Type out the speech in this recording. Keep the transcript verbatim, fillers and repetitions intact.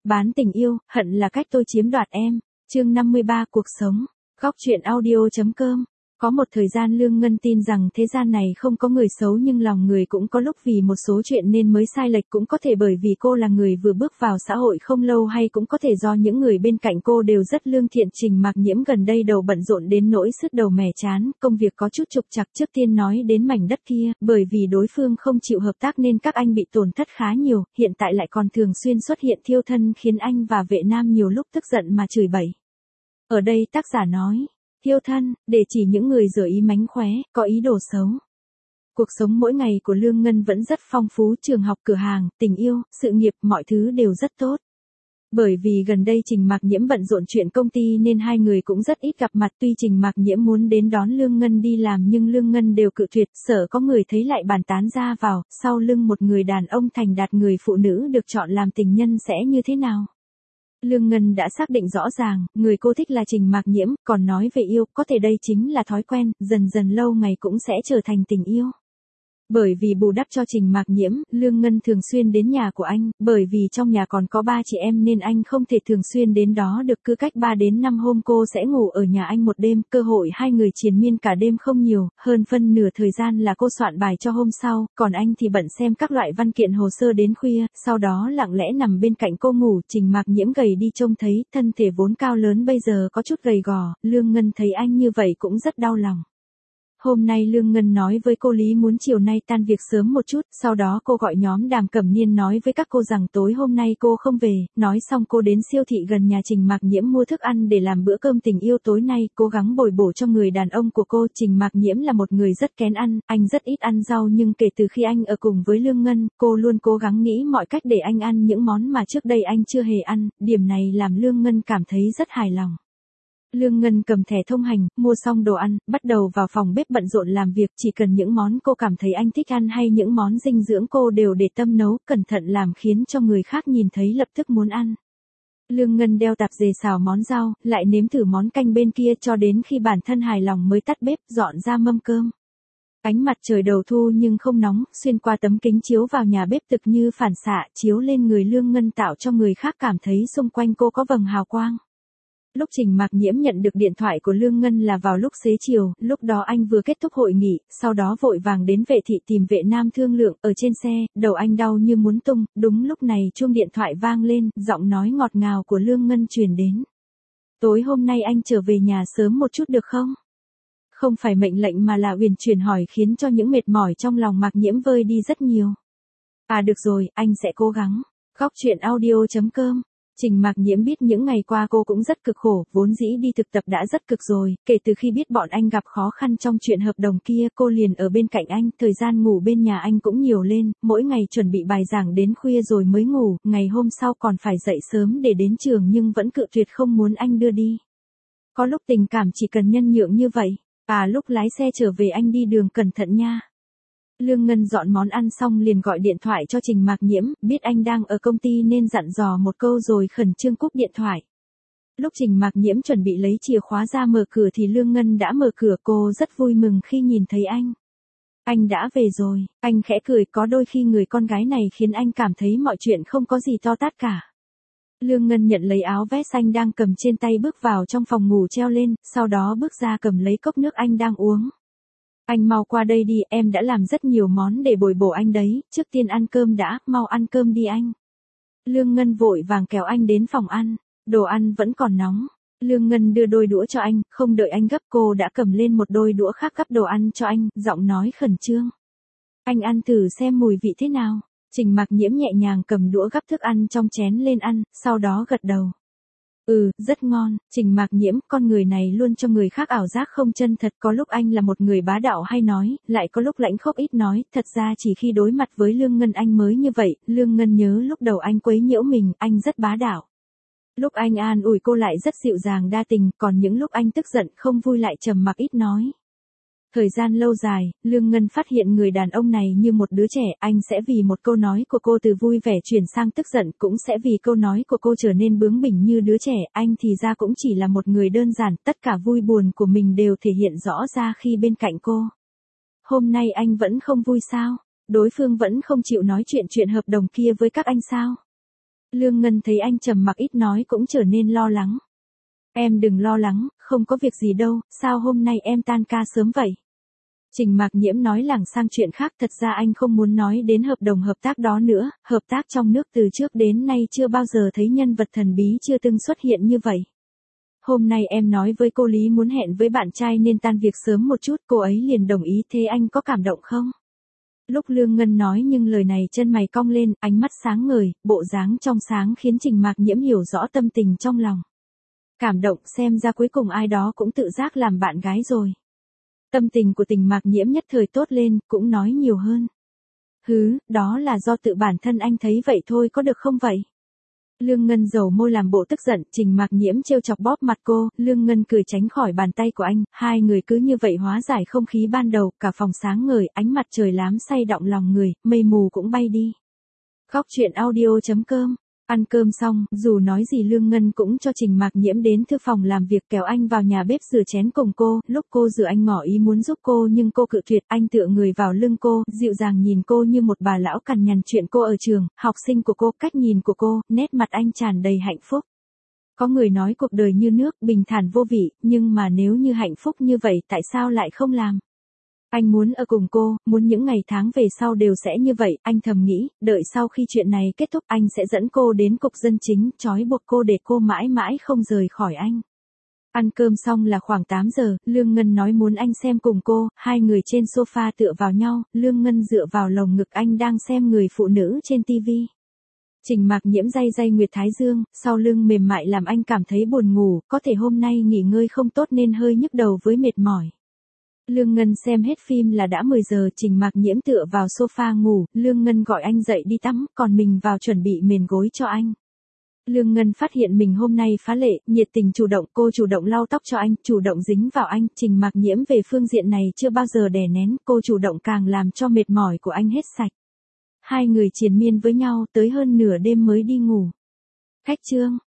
Bán tình yêu, hận là cách tôi chiếm đoạt em. Chương năm mươi ba Cuộc sống. Góc truyện audio.com. Có một thời gian Lương Ngân tin rằng thế gian này không có người xấu, nhưng lòng người cũng có lúc vì một số chuyện nên mới sai lệch, cũng có thể bởi vì cô là người vừa bước vào xã hội không lâu, hay cũng có thể do những người bên cạnh cô đều rất lương thiện. Trình Mạc Nhiễm gần đây đầu bận rộn đến nỗi sứt đầu mẻ chán, công việc có chút trục trặc. Trước tiên nói đến mảnh đất kia, bởi vì đối phương không chịu hợp tác nên các anh bị tổn thất khá nhiều, hiện tại lại còn thường xuyên xuất hiện thiêu thân, khiến anh và Vệ Nam nhiều lúc tức giận mà chửi bậy. Ở đây tác giả nói thiêu thân, để chỉ những người dở ý mánh khóe, có ý đồ xấu. Cuộc sống mỗi ngày của Lương Ngân vẫn rất phong phú, trường học, cửa hàng, tình yêu, sự nghiệp, mọi thứ đều rất tốt. Bởi vì gần đây Trình Mạc Nhiễm bận rộn chuyện công ty nên hai người cũng rất ít gặp mặt. Tuy Trình Mạc Nhiễm muốn đến đón Lương Ngân đi làm nhưng Lương Ngân đều cự tuyệt, sợ có người thấy lại bàn tán ra vào, sau lưng một người đàn ông thành đạt người phụ nữ được chọn làm tình nhân sẽ như thế nào. Lương Ngân đã xác định rõ ràng, người cô thích là Trình Mạc Nhiễm, còn nói về yêu, có thể đây chính là thói quen, dần dần lâu ngày cũng sẽ trở thành tình yêu. Bởi vì bù đắp cho Trình Mạc Nhiễm, Lương Ngân thường xuyên đến nhà của anh, bởi vì trong nhà còn có ba chị em nên anh không thể thường xuyên đến đó được, cứ cách ba đến năm hôm cô sẽ ngủ ở nhà anh một đêm, cơ hội hai người triền miên cả đêm không nhiều, hơn phân nửa thời gian là cô soạn bài cho hôm sau, còn anh thì bận xem các loại văn kiện hồ sơ đến khuya, sau đó lặng lẽ nằm bên cạnh cô ngủ. Trình Mạc Nhiễm gầy đi trông thấy, thân thể vốn cao lớn bây giờ có chút gầy gò, Lương Ngân thấy anh như vậy cũng rất đau lòng. Hôm nay Lương Ngân nói với cô Lý muốn chiều nay tan việc sớm một chút, sau đó cô gọi nhóm Đàm Cẩm Niên nói với các cô rằng tối hôm nay cô không về, nói xong cô đến siêu thị gần nhà Trình Mạc Nhiễm mua thức ăn để làm bữa cơm tình yêu tối nay, cố gắng bồi bổ cho người đàn ông của cô. Trình Mạc Nhiễm là một người rất kén ăn, anh rất ít ăn rau, nhưng kể từ khi anh ở cùng với Lương Ngân, cô luôn cố gắng nghĩ mọi cách để anh ăn những món mà trước đây anh chưa hề ăn, điểm này làm Lương Ngân cảm thấy rất hài lòng. Lương Ngân cầm thẻ thông hành, mua xong đồ ăn, bắt đầu vào phòng bếp bận rộn làm việc, chỉ cần những món cô cảm thấy anh thích ăn hay những món dinh dưỡng cô đều để tâm nấu, cẩn thận làm khiến cho người khác nhìn thấy lập tức muốn ăn. Lương Ngân đeo tạp dề xào món rau, lại nếm thử món canh bên kia cho đến khi bản thân hài lòng mới tắt bếp, dọn ra mâm cơm. Ánh mặt trời đầu thu nhưng không nóng, xuyên qua tấm kính chiếu vào nhà bếp thực như phản xạ, chiếu lên người Lương Ngân tạo cho người khác cảm thấy xung quanh cô có vầng hào quang. Lúc Trình Mạc Nhiễm nhận được điện thoại của Lương Ngân là vào lúc xế chiều, lúc đó anh vừa kết thúc hội nghị, sau đó vội vàng đến Vệ thị tìm Vệ Nam thương lượng. Ở trên xe, đầu anh đau như muốn tung, đúng lúc này chuông điện thoại vang lên, giọng nói ngọt ngào của Lương Ngân truyền đến. Tối hôm nay anh trở về nhà sớm một chút được không? Không phải mệnh lệnh mà là uyển chuyển hỏi, khiến cho những mệt mỏi trong lòng Mạc Nhiễm vơi đi rất nhiều. À được rồi, anh sẽ cố gắng. Góc truyện audio.com. Trình Mạc Nhiễm biết những ngày qua cô cũng rất cực khổ, vốn dĩ đi thực tập đã rất cực rồi, kể từ khi biết bọn anh gặp khó khăn trong chuyện hợp đồng kia, cô liền ở bên cạnh anh, thời gian ngủ bên nhà anh cũng nhiều lên, mỗi ngày chuẩn bị bài giảng đến khuya rồi mới ngủ, ngày hôm sau còn phải dậy sớm để đến trường nhưng vẫn cự tuyệt không muốn anh đưa đi. Có lúc tình cảm chỉ cần nhân nhượng như vậy, à lúc lái xe trở về anh đi đường cẩn thận nha. Lương Ngân dọn món ăn xong liền gọi điện thoại cho Trình Mạc Nhiễm, biết anh đang ở công ty nên dặn dò một câu rồi khẩn trương cúp điện thoại. Lúc Trình Mạc Nhiễm chuẩn bị lấy chìa khóa ra mở cửa thì Lương Ngân đã mở cửa, cô rất vui mừng khi nhìn thấy anh. Anh đã về rồi, anh khẽ cười, có đôi khi người con gái này khiến anh cảm thấy mọi chuyện không có gì to tát cả. Lương Ngân nhận lấy áo vest anh đang cầm trên tay bước vào trong phòng ngủ treo lên, sau đó bước ra cầm lấy cốc nước anh đang uống. Anh mau qua đây đi, em đã làm rất nhiều món để bồi bổ anh đấy, trước tiên ăn cơm đã, mau ăn cơm đi anh. Lương Ngân vội vàng kéo anh đến phòng ăn, đồ ăn vẫn còn nóng. Lương Ngân đưa đôi đũa cho anh, không đợi anh gấp cô đã cầm lên một đôi đũa khác gắp đồ ăn cho anh, giọng nói khẩn trương. Anh ăn thử xem mùi vị thế nào. Trình Mạc Nhiễm nhẹ nhàng cầm đũa gắp thức ăn trong chén lên ăn, sau đó gật đầu. Ừ, rất ngon. Trình Mạc Nhiễm, con người này luôn cho người khác ảo giác không chân thật, có lúc anh là một người bá đạo hay nói, lại có lúc lãnh khốc ít nói, thật ra chỉ khi đối mặt với Lương Ngân anh mới như vậy. Lương Ngân nhớ lúc đầu anh quấy nhiễu mình, anh rất bá đạo. Lúc anh an ủi cô lại rất dịu dàng đa tình, còn những lúc anh tức giận không vui lại trầm mặc ít nói. Thời gian lâu dài, Lương Ngân phát hiện người đàn ông này như một đứa trẻ, anh sẽ vì một câu nói của cô từ vui vẻ chuyển sang tức giận, cũng sẽ vì câu nói của cô trở nên bướng bỉnh như đứa trẻ, anh thì ra cũng chỉ là một người đơn giản, tất cả vui buồn của mình đều thể hiện rõ ra khi bên cạnh cô. Hôm nay anh vẫn không vui sao? Đối phương vẫn không chịu nói chuyện chuyện hợp đồng kia với các anh sao? Lương Ngân thấy anh trầm mặc ít nói cũng trở nên lo lắng. Em đừng lo lắng, không có việc gì đâu, sao hôm nay em tan ca sớm vậy? Trình Mạc Nhiễm nói lảng sang chuyện khác, thật ra anh không muốn nói đến hợp đồng hợp tác đó nữa, hợp tác trong nước từ trước đến nay chưa bao giờ thấy nhân vật thần bí chưa từng xuất hiện như vậy. Hôm nay em nói với cô Lý muốn hẹn với bạn trai nên tan việc sớm một chút, cô ấy liền đồng ý, thế anh có cảm động không? Lúc Lương Ngân nói nhưng lời này chân mày cong lên, ánh mắt sáng ngời, bộ dáng trong sáng khiến Trình Mạc Nhiễm hiểu rõ tâm tình trong lòng. Cảm động, xem ra cuối cùng ai đó cũng tự giác làm bạn gái rồi. Tâm tình của Trình Mạc Nhiễm nhất thời tốt lên, cũng nói nhiều hơn. Hứ, đó là do tự bản thân anh thấy vậy thôi, có được không vậy? Lương Ngân dầu môi làm bộ tức giận, Trình Mạc Nhiễm trêu chọc bóp mặt cô, Lương Ngân cười tránh khỏi bàn tay của anh, hai người cứ như vậy hóa giải không khí ban đầu, cả phòng sáng ngời, ánh mặt trời lám say động lòng người, mây mù cũng bay đi. Góc truyện audio chấm com. Ăn cơm xong, dù nói gì Lương Ngân cũng cho Trình Mạc Nhiễm đến thư phòng làm việc, kéo anh vào nhà bếp rửa chén cùng cô, lúc cô rửa anh ngỏ ý muốn giúp cô nhưng cô cự tuyệt, anh tựa người vào lưng cô, dịu dàng nhìn cô như một bà lão cằn nhằn chuyện cô ở trường, học sinh của cô, cách nhìn của cô, nét mặt anh tràn đầy hạnh phúc. Có người nói cuộc đời như nước, bình thản vô vị, nhưng mà nếu như hạnh phúc như vậy tại sao lại không làm? Anh muốn ở cùng cô, muốn những ngày tháng về sau đều sẽ như vậy, anh thầm nghĩ, đợi sau khi chuyện này kết thúc anh sẽ dẫn cô đến cục dân chính, trói buộc cô để cô mãi mãi không rời khỏi anh. Ăn cơm xong là khoảng tám giờ, Lương Ngân nói muốn anh xem cùng cô, hai người trên sofa tựa vào nhau, Lương Ngân dựa vào lồng ngực anh đang xem người phụ nữ trên tivi. Trình Mạc Nhiễm day day nguyệt thái dương, sau lưng mềm mại làm anh cảm thấy buồn ngủ, có thể hôm nay nghỉ ngơi không tốt nên hơi nhức đầu với mệt mỏi. Lương Ngân xem hết phim là đã mười giờ, Trình Mạc Nhiễm tựa vào sofa ngủ, Lương Ngân gọi anh dậy đi tắm, còn mình vào chuẩn bị mền gối cho anh. Lương Ngân phát hiện mình hôm nay phá lệ, nhiệt tình chủ động, cô chủ động lau tóc cho anh, chủ động dính vào anh, Trình Mạc Nhiễm về phương diện này chưa bao giờ đè nén, cô chủ động càng làm cho mệt mỏi của anh hết sạch. Hai người triền miên với nhau tới hơn nửa đêm mới đi ngủ. Cách chương